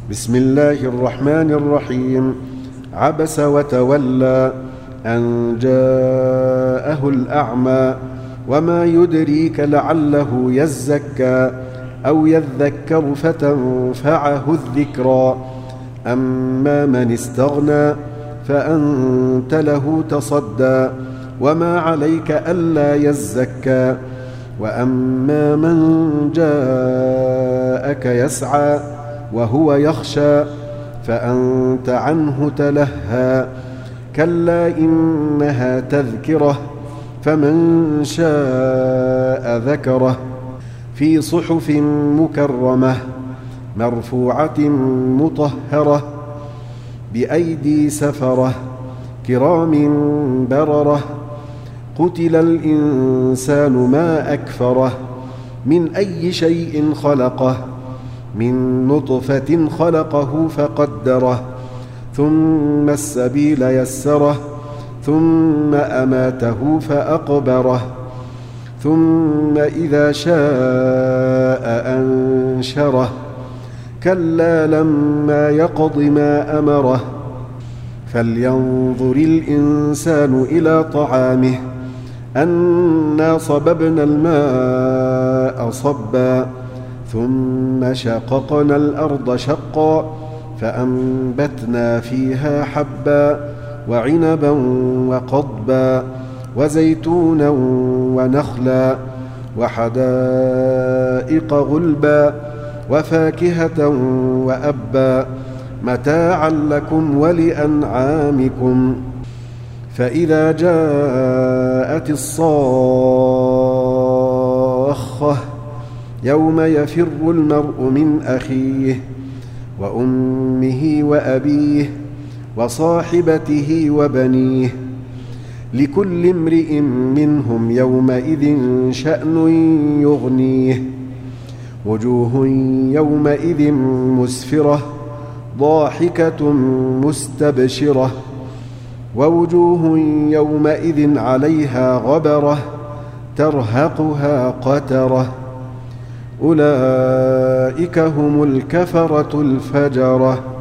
بسم الله الرحمن الرحيم. عبس وتولى أن جاءه الأعمى وما يدريك لعله يزكى أو يذكر فتنفعه الذكرى. أما من استغنى فأنت له تصدى وما عليك ألا يزكى. وأما من جاءك يسعى وهو يخشى فأنت عنه تلهى. كلا إنها تذكرة فمن شاء ذكره في صحف مكرمة مرفوعة مطهرة بأيدي سفرة كرام بررة. قتل الإنسان ما أكفره من أي شيء خلقه من نطفة خلقه فقدره ثم السبيل يسره ثم أماته فأقبره ثم إذا شاء أنشره. كلا لما يقض ما أمره. فلينظر الإنسان إلى طعامه أنا صببنا الماء صبا ثم شققنا الأرض شقا فأنبتنا فيها حبا وعنبا وقضبا وزيتونا ونخلا وحدائق غلبا وفاكهة وأبا متاعا لكم ولأنعامكم. فإذا جاءت الصاخة يوم يفر المرء من أخيه وأمه وأبيه وصاحبته وبنيه لكل امرئ منهم يومئذ شأن يغنيه. وجوه يومئذ مسفرة ضاحكة مستبشرة ووجوه يومئذ عليها غبرة ترهقها قترة. أولئك هم الكفرة الفجرة.